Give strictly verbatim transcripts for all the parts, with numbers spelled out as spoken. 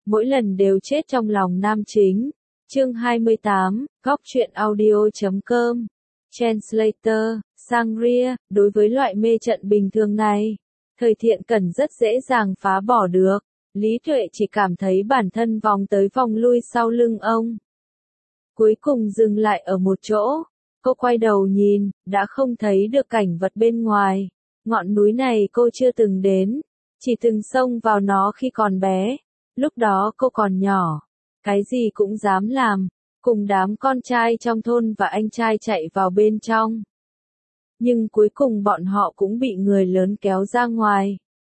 mỗi lần đều chết trong lòng nam chính. Chương hai mươi tám, góc truyện audio chấm com. Translator, Sangria, đối với loại mê trận bình thường này, Thời Thiện Cẩn rất dễ dàng phá bỏ được. Lý Tuệ chỉ cảm thấy bản thân vòng tới vòng lui sau lưng ông. Cuối cùng dừng lại ở một chỗ. Cô quay đầu nhìn, đã không thấy được cảnh vật bên ngoài. Ngọn núi này cô chưa từng đến, chỉ từng xông vào nó khi còn bé. Lúc đó cô còn nhỏ, cái gì cũng dám làm, cùng đám con trai trong thôn và anh trai chạy vào bên trong. Nhưng cuối cùng bọn họ cũng bị người lớn kéo ra ngoài.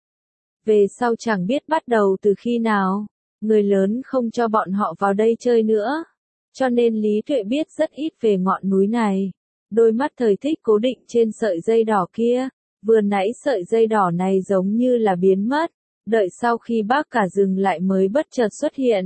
Về sau chẳng biết bắt đầu từ khi nào, người lớn không cho bọn họ vào đây chơi nữa. Cho nên Lý Tuệ biết rất ít về ngọn núi này. Đôi mắt Thời Thích cố định trên sợi dây đỏ kia. Vừa nãy sợi dây đỏ này giống như là biến mất. Đợi sau khi bác cả dừng lại mới bất chợt xuất hiện.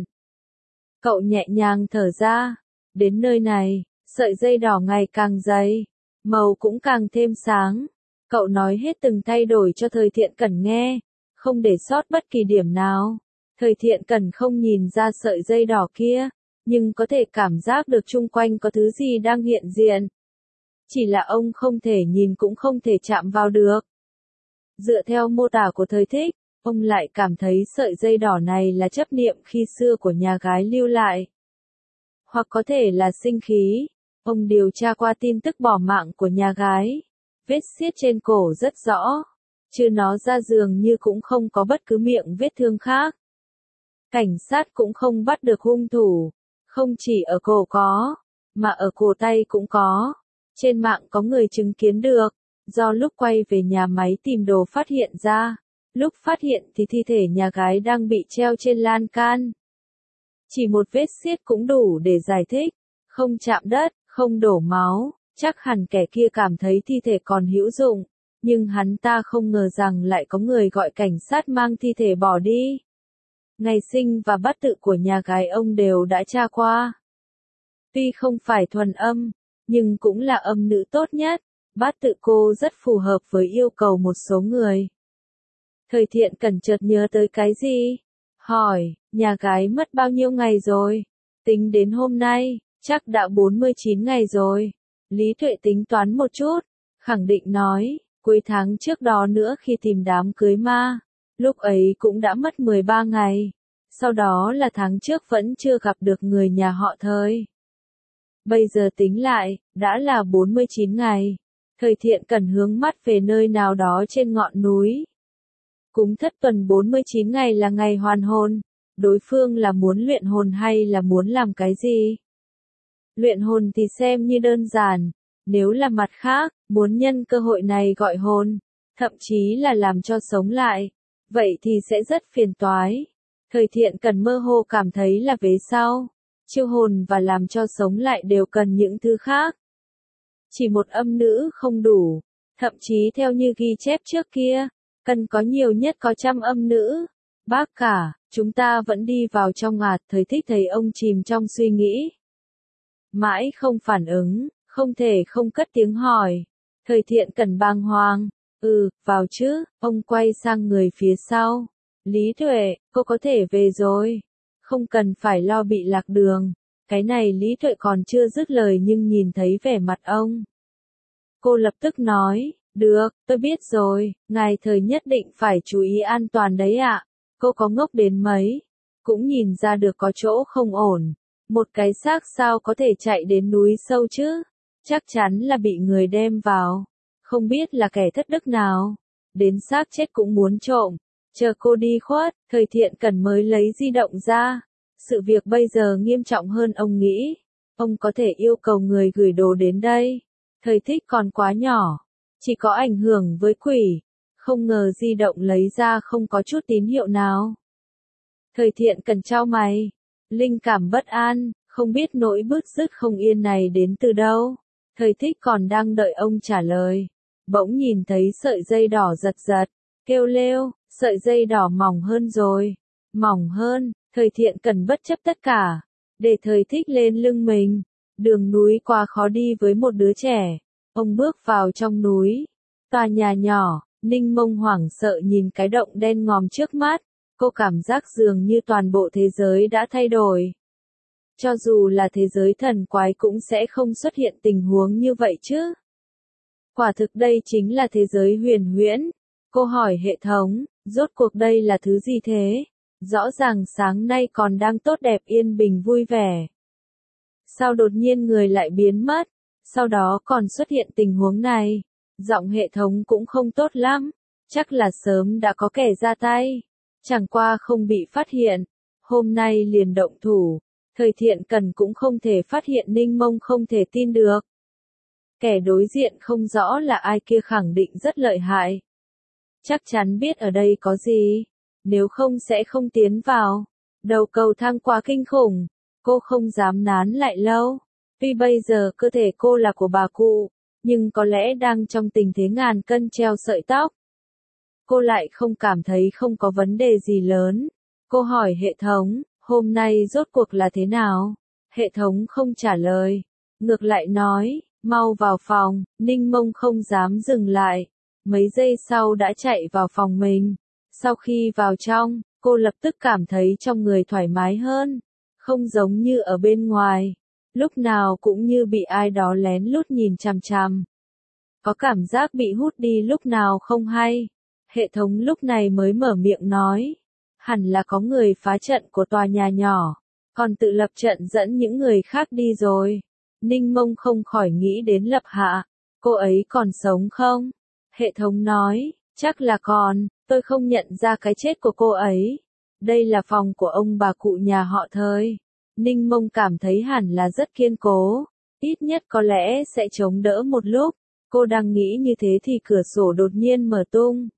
Cậu nhẹ nhàng thở ra. Đến nơi này, sợi dây đỏ ngày càng dày. Màu cũng càng thêm sáng. Cậu nói hết từng thay đổi cho Thời Thiện Cẩn nghe. Không để sót bất kỳ điểm nào. Thời Thiện Cẩn không nhìn ra sợi dây đỏ kia. Nhưng có thể cảm giác được chung quanh có thứ gì đang hiện diện. Chỉ là ông không thể nhìn cũng không thể chạm vào được. Dựa theo mô tả của Thời Thích, ông lại cảm thấy sợi dây đỏ này là chấp niệm khi xưa của nhà gái lưu lại. Hoặc có thể là sinh khí. Ông điều tra qua tin tức bỏ mạng của nhà gái. Vết xiết trên cổ rất rõ. Chứ nó ra dường như cũng không có bất cứ miệng vết thương khác. Cảnh sát cũng không bắt được hung thủ. Không chỉ ở cổ có, mà ở cổ tay cũng có. Trên mạng có người chứng kiến được, do lúc quay về nhà máy tìm đồ phát hiện ra. Lúc phát hiện thì thi thể nhà gái đang bị treo trên lan can. Chỉ một vết xiết cũng đủ để giải thích, không chạm đất, không đổ máu, chắc hẳn kẻ kia cảm thấy thi thể còn hữu dụng. Nhưng hắn ta không ngờ rằng lại có người gọi cảnh sát mang thi thể bỏ đi. Ngày sinh và bát tự của nhà gái ông đều đã tra qua. Tuy không phải thuần âm, nhưng cũng là âm nữ tốt nhất. Bát tự cô rất phù hợp với yêu cầu một số người. Thời Thiện Cẩn chợt nhớ tới cái gì? Hỏi, nhà gái mất bao nhiêu ngày rồi? Tính đến hôm nay, chắc đã bốn mươi chín ngày rồi. Lý Tuệ tính toán một chút, khẳng định nói, cuối tháng trước đó nữa khi tìm đám cưới ma. Lúc ấy cũng đã mất mười ba ngày. Sau đó là tháng trước vẫn chưa gặp được người nhà họ Thời. Bây giờ tính lại, đã là bốn mươi chín ngày. Thời Thiện Cẩn hướng mắt về nơi nào đó trên ngọn núi. Cúng thất tuần bốn mươi chín ngày là ngày hoàn hồn. Đối phương là muốn luyện hồn hay là muốn làm cái gì? Luyện hồn thì xem như đơn giản. Nếu là mặt khác, muốn nhân cơ hội này gọi hồn, thậm chí là làm cho sống lại. Vậy thì sẽ rất phiền toái. Thời Thiện Cẩn mơ hồ cảm thấy là về sau, chiêu hồn và làm cho sống lại đều cần những thứ khác. Chỉ một âm nữ không đủ, thậm chí theo như ghi chép trước kia, cần có nhiều nhất có trăm âm nữ. Bác cả, chúng ta vẫn đi vào trong ngạt. Thời Thích thấy ông chìm trong suy nghĩ. Mãi không phản ứng, không thể không cất tiếng hỏi. Thời Thiện Cẩn bàng hoàng. Ừ, vào chứ, ông quay sang người phía sau. Lý Tuệ, cô có thể về rồi. Không cần phải lo bị lạc đường. Cái này Lý Tuệ còn chưa dứt lời nhưng nhìn thấy vẻ mặt ông. Cô lập tức nói, được, tôi biết rồi, ngài Thời nhất định phải chú ý an toàn đấy ạ. Cô có ngốc đến mấy, cũng nhìn ra được có chỗ không ổn. Một cái xác sao có thể chạy đến núi sâu chứ? Chắc chắn là bị người đem vào. Không biết là kẻ thất đức nào. Đến xác chết cũng muốn trộm. Chờ cô đi khuất, Thời Thiện Cẩn mới lấy di động ra. Sự việc bây giờ nghiêm trọng hơn ông nghĩ. Ông có thể yêu cầu người gửi đồ đến đây. Thời Thích còn quá nhỏ. Chỉ có ảnh hưởng với quỷ. Không ngờ di động lấy ra không có chút tín hiệu nào. Thời Thiện Cẩn chau mày. Linh cảm bất an, không biết nỗi bứt rứt không yên này đến từ đâu. Thời Thích còn đang đợi ông trả lời. Bỗng nhìn thấy sợi dây đỏ giật giật. Kêu lêu, sợi dây đỏ mỏng hơn rồi. Mỏng hơn, Thời Thiện Cẩn bất chấp tất cả. Để Thời Thích lên lưng mình. Đường núi quá khó đi với một đứa trẻ. Ông bước vào trong núi. Tòa nhà nhỏ, Ninh Mông hoảng sợ nhìn cái động đen ngòm trước mắt. Cô cảm giác dường như toàn bộ thế giới đã thay đổi. Cho dù là thế giới thần quái cũng sẽ không xuất hiện tình huống như vậy chứ. Quả thực đây chính là thế giới huyền huyễn. Cô hỏi hệ thống, rốt cuộc đây là thứ gì thế? Rõ ràng sáng nay còn đang tốt đẹp yên bình vui vẻ. Sao đột nhiên người lại biến mất? Sau đó còn xuất hiện tình huống này. Giọng hệ thống cũng không tốt lắm. Chắc là sớm đã có kẻ ra tay. Chẳng qua không bị phát hiện. Hôm nay liền động thủ. Thời Thiện Cần cũng không thể phát hiện Ninh Mông không thể tin được. Kẻ đối diện không rõ là ai kia khẳng định rất lợi hại. Chắc chắn biết ở đây có gì. Nếu không sẽ không tiến vào. Đầu cầu thang quá kinh khủng. Cô không dám nán lại lâu. Tuy bây giờ cơ thể cô là của bà cụ. Nhưng có lẽ đang trong tình thế ngàn cân treo sợi tóc. Cô lại không cảm thấy không có vấn đề gì lớn. Cô hỏi hệ thống, hôm nay rốt cuộc là thế nào? Hệ thống không trả lời. Ngược lại nói, mau vào phòng. Ninh Mông không dám dừng lại. Mấy giây sau đã chạy vào phòng mình. Sau khi vào trong, cô lập tức cảm thấy trong người thoải mái hơn. Không giống như ở bên ngoài. Lúc nào cũng như bị ai đó lén lút nhìn chằm chằm. Có cảm giác bị hút đi lúc nào không hay. Hệ thống lúc này mới mở miệng nói. Hẳn là có người phá trận của tòa nhà nhỏ. Còn tự lập trận dẫn những người khác đi rồi. Ninh Mông không khỏi nghĩ đến Lập Hạ. Cô ấy còn sống không? Hệ thống nói, chắc là còn, tôi không nhận ra cái chết của cô ấy. Đây là phòng của ông bà cụ nhà họ Thời. Ninh Mông cảm thấy hẳn là rất kiên cố. Ít nhất có lẽ sẽ chống đỡ một lúc. Cô đang nghĩ như thế thì cửa sổ đột nhiên mở tung.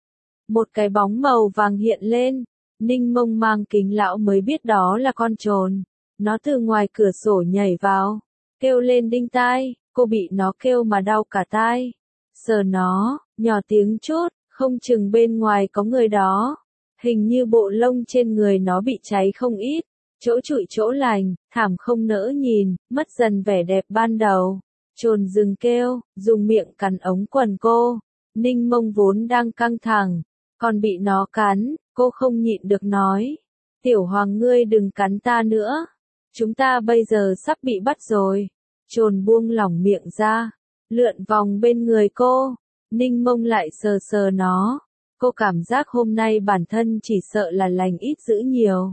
Một cái bóng màu vàng hiện lên. Ninh Mông mang kính lão mới biết đó là con trồn. Nó từ ngoài cửa sổ nhảy vào. Kêu lên đinh tai. Cô bị nó kêu mà đau cả tai. Sờ nó, nhỏ tiếng chút. Không chừng bên ngoài có người đó. Hình như bộ lông trên người nó bị cháy không ít. Chỗ trụi chỗ lành, thảm không nỡ nhìn, mất dần vẻ đẹp ban đầu. Trồn dừng kêu, dùng miệng cắn ống quần cô. Ninh Mông vốn đang căng thẳng, còn bị nó cắn, cô không nhịn được nói. Tiểu Hoàng ngươi đừng cắn ta nữa. Chúng ta bây giờ sắp bị bắt rồi. Trồn buông lỏng miệng ra, lượn vòng bên người cô. Ninh Mông lại sờ sờ nó. Cô cảm giác hôm nay bản thân chỉ sợ là lành ít dữ nhiều.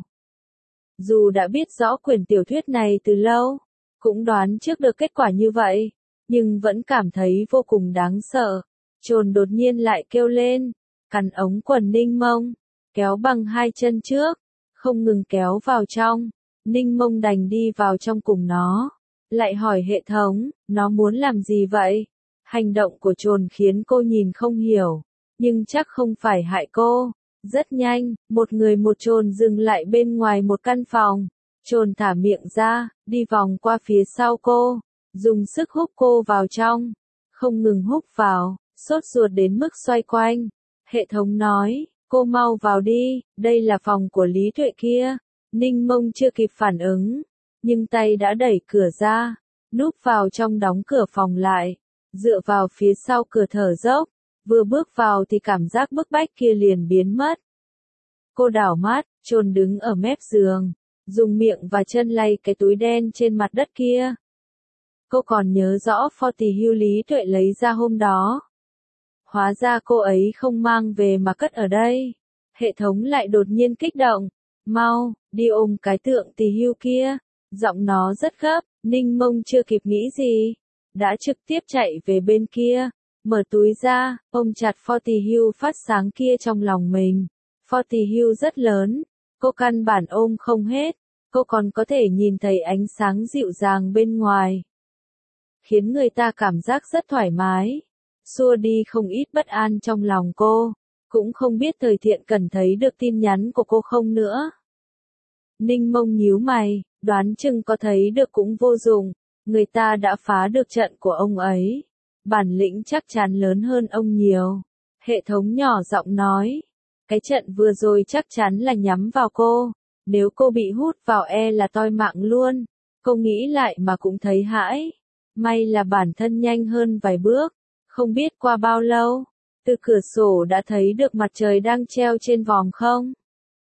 Dù đã biết rõ quyển tiểu thuyết này từ lâu, cũng đoán trước được kết quả như vậy, nhưng vẫn cảm thấy vô cùng đáng sợ. Trồn đột nhiên lại kêu lên, cắn ống quần Ninh Mông, kéo bằng hai chân trước, không ngừng kéo vào trong. Ninh Mông đành đi vào trong cùng nó, lại hỏi hệ thống, nó muốn làm gì vậy? Hành động của trồn khiến cô nhìn không hiểu, nhưng chắc không phải hại cô. Rất nhanh, một người một trồn dừng lại bên ngoài một căn phòng. Trồn thả miệng ra, đi vòng qua phía sau cô, dùng sức hút cô vào trong. Không ngừng hút vào, sốt ruột đến mức xoay quanh. Hệ thống nói, cô mau vào đi, đây là phòng của Lý Tuệ kia. Ninh Mông chưa kịp phản ứng, nhưng tay đã đẩy cửa ra, núp vào trong đóng cửa phòng lại, dựa vào phía sau cửa thở dốc. Vừa bước vào thì cảm giác bức bách kia liền biến mất. Cô đảo mắt, trồn đứng ở mép giường, dùng miệng và chân lay cái túi đen trên mặt đất kia. Cô còn nhớ rõ pho tỳ hưu Lý Tuệ lấy ra hôm đó. Hóa ra cô ấy không mang về mà cất ở đây. Hệ thống lại đột nhiên kích động. Mau, đi ôm cái tượng tỳ hưu kia. Giọng nó rất gấp, Ninh Mông chưa kịp nghĩ gì. Đã trực tiếp chạy về bên kia. Mở túi ra, ôm chặt pho tỳ hưu phát sáng kia trong lòng mình. Pho tỳ hưu rất lớn, cô căn bản ôm không hết, cô còn có thể nhìn thấy ánh sáng dịu dàng bên ngoài. Khiến người ta cảm giác rất thoải mái, xua đi không ít bất an trong lòng cô, cũng không biết Thời Thiện Cần thấy được tin nhắn của cô không nữa. Ninh Mông nhíu mày, đoán chừng có thấy được cũng vô dụng, người ta đã phá được trận của ông ấy. Bản lĩnh chắc chắn lớn hơn ông nhiều. Hệ thống nhỏ giọng nói. Cái trận vừa rồi chắc chắn là nhắm vào cô. Nếu cô bị hút vào e là toi mạng luôn. Cô nghĩ lại mà cũng thấy hãi. May là bản thân nhanh hơn vài bước. Không biết qua bao lâu. Từ cửa sổ đã thấy được mặt trời đang treo trên vòm không?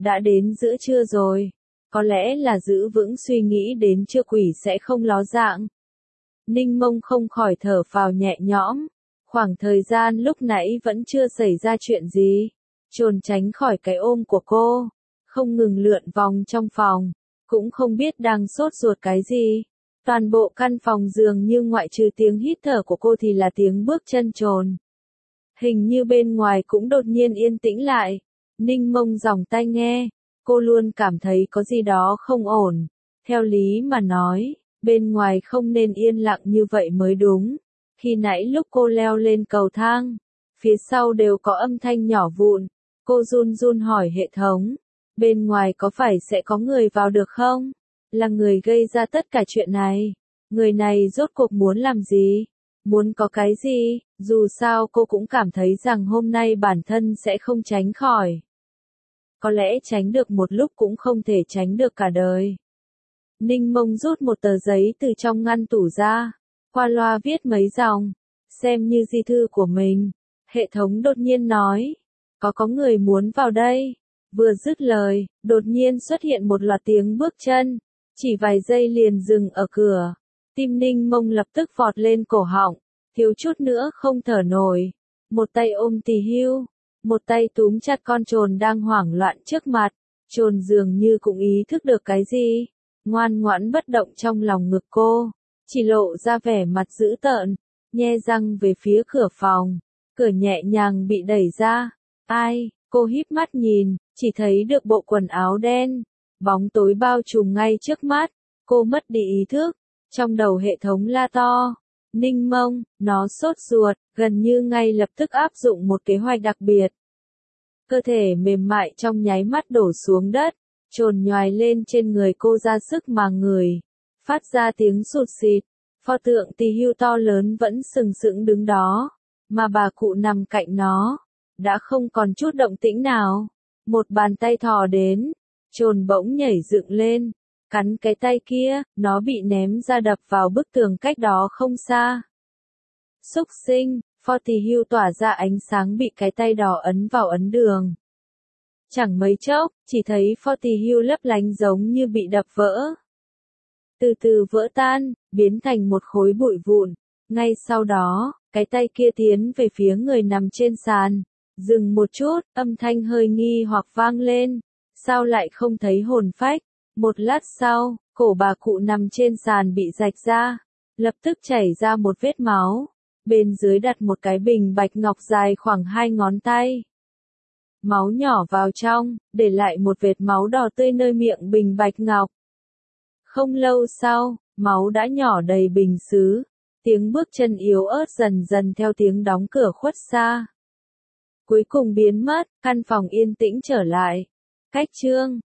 đã đến giữa trưa rồi. Có lẽ là giữ vững suy nghĩ đến trưa quỷ sẽ không ló dạng. Ninh Mông không khỏi thở phào nhẹ nhõm. Khoảng thời gian lúc nãy vẫn chưa xảy ra chuyện gì. Trốn tránh khỏi cái ôm của cô. Không ngừng lượn vòng trong phòng. Cũng không biết đang sốt ruột cái gì. Toàn bộ căn phòng dường như ngoại trừ tiếng hít thở của cô thì là tiếng bước chân trồn. Hình như bên ngoài cũng đột nhiên yên tĩnh lại. Ninh Mông giòng tai nghe. Cô luôn cảm thấy có gì đó không ổn. Theo lý mà nói, bên ngoài không nên yên lặng như vậy mới đúng. Khi nãy lúc cô leo lên cầu thang, phía sau đều có âm thanh nhỏ vụn. Cô run run hỏi hệ thống, bên ngoài có phải sẽ có người vào được không? Là người gây ra tất cả chuyện này. Người này rốt cuộc muốn làm gì? Muốn có cái gì? Dù sao cô cũng cảm thấy rằng hôm nay bản thân sẽ không tránh khỏi. Có lẽ tránh được một lúc cũng không thể tránh được cả đời. Ninh Mông rút một tờ giấy từ trong ngăn tủ ra, qua loa viết mấy dòng, xem như di thư của mình. Hệ thống đột nhiên nói, có có người muốn vào đây. Vừa dứt lời, đột nhiên xuất hiện một loạt tiếng bước chân, chỉ vài giây liền dừng ở cửa. Tim Ninh Mông lập tức vọt lên cổ họng, thiếu chút nữa không thở nổi. Một tay ôm Tỳ Hưu, một tay túm chặt con trồn đang hoảng loạn trước mặt. Trồn dường như cũng ý thức được cái gì, ngoan ngoãn bất động trong lòng ngực cô, chỉ lộ ra vẻ mặt dữ tợn, nhe răng về phía cửa phòng. Cửa nhẹ nhàng bị đẩy ra. Ai? Cô híp mắt nhìn, chỉ thấy được bộ quần áo đen, bóng tối bao trùm ngay trước mắt. Cô mất đi ý thức, trong đầu hệ thống la to. Ninh Mông, nó sốt ruột, gần như ngay lập tức áp dụng một kế hoạch đặc biệt. Cơ thể mềm mại trong nháy mắt đổ xuống đất, trồn nhoài lên trên người cô ra sức mà người, phát ra tiếng sụt xịt. Pho tượng Tỳ Hưu to lớn vẫn sừng sững đứng đó, mà bà cụ nằm cạnh nó, đã không còn chút động tĩnh nào. Một bàn tay thò đến, trồn bỗng nhảy dựng lên, cắn cái tay kia, nó bị ném ra đập vào bức tường cách đó không xa. Xúc sinh, Pho Tỳ Hưu tỏa ra ánh sáng bị cái tay đỏ ấn vào ấn đường. Chẳng mấy chốc, chỉ thấy Pho Tỳ Hưu lấp lánh giống như bị đập vỡ. Từ từ vỡ tan, biến thành một khối bụi vụn. Ngay sau đó, cái tay kia tiến về phía người nằm trên sàn. Dừng một chút, âm thanh hơi nghi hoặc vang lên. Sao lại không thấy hồn phách? Một lát sau, cổ bà cụ nằm trên sàn bị rạch ra. Lập tức chảy ra một vết máu. Bên dưới đặt một cái bình bạch ngọc dài khoảng hai ngón tay. Máu nhỏ vào trong, để lại một vệt máu đỏ tươi nơi miệng bình bạch ngọc. Không lâu sau, máu đã nhỏ đầy bình sứ. Tiếng bước chân yếu ớt dần dần theo tiếng đóng cửa khuất xa. Cuối cùng biến mất, căn phòng yên tĩnh trở lại. Cách chương